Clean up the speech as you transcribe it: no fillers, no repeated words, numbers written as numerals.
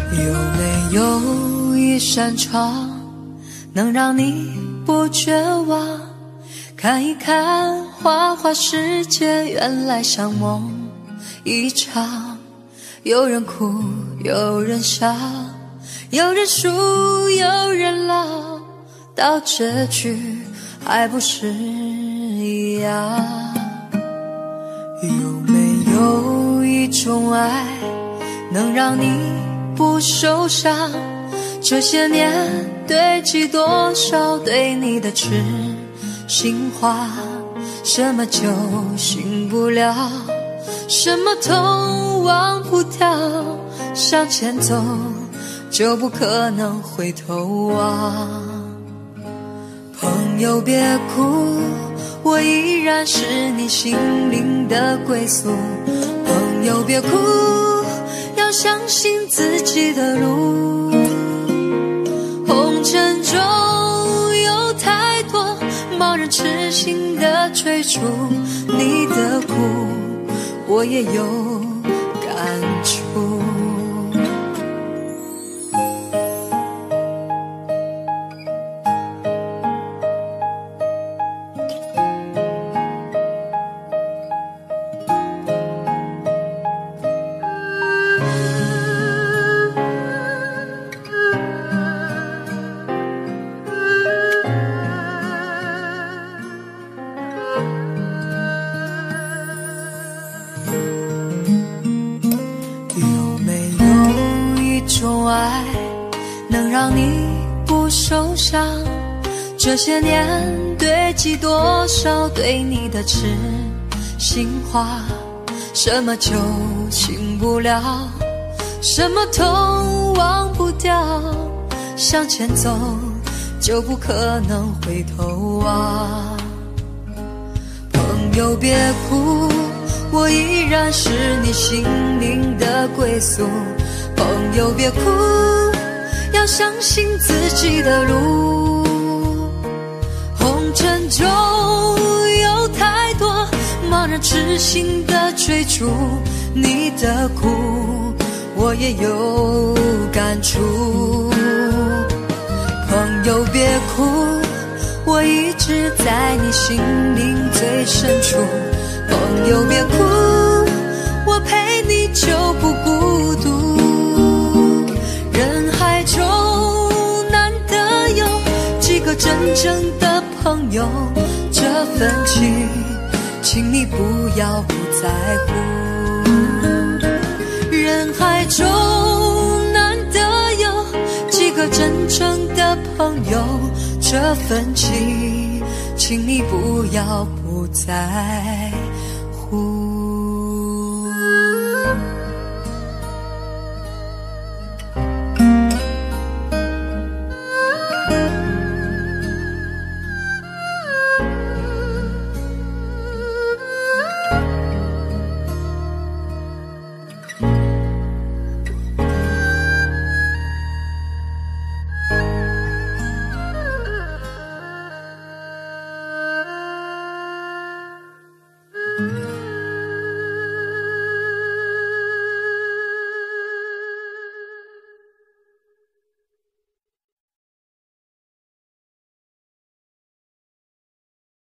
有没有一扇窗能让你不绝望？看一看花花世界，原来像梦一场。有人哭，有人笑，有人输，有人老，到结局还不是一样。有没有一种爱能让你不受伤？这些年堆积多少对你的痴心话，什么酒醒不了，什么痛忘不掉，向前走就不可能回头望。朋友别哭，我依然是你心灵的归宿。朋友别哭，要相信自己的路。红尘中有太多盲人痴心的追逐，你的苦我也有感触。爱能让你不受伤，这些年堆积多少对你的痴心话，什么酒醒不了，什么痛忘不掉，向前走就不可能回头望。朋友别哭，我依然是你心灵的归宿。朋友别哭，要相信自己的路。红尘中有太多盲人痴心的追逐，你的苦我也有感触。朋友别哭，我一直在你心灵最深处。朋友别哭，我陪你就不孤独。人海中难得有几个真正的朋友，这份情请你不要不在乎。人海中难得有几个真正的朋友，这份情请你不要不在乎。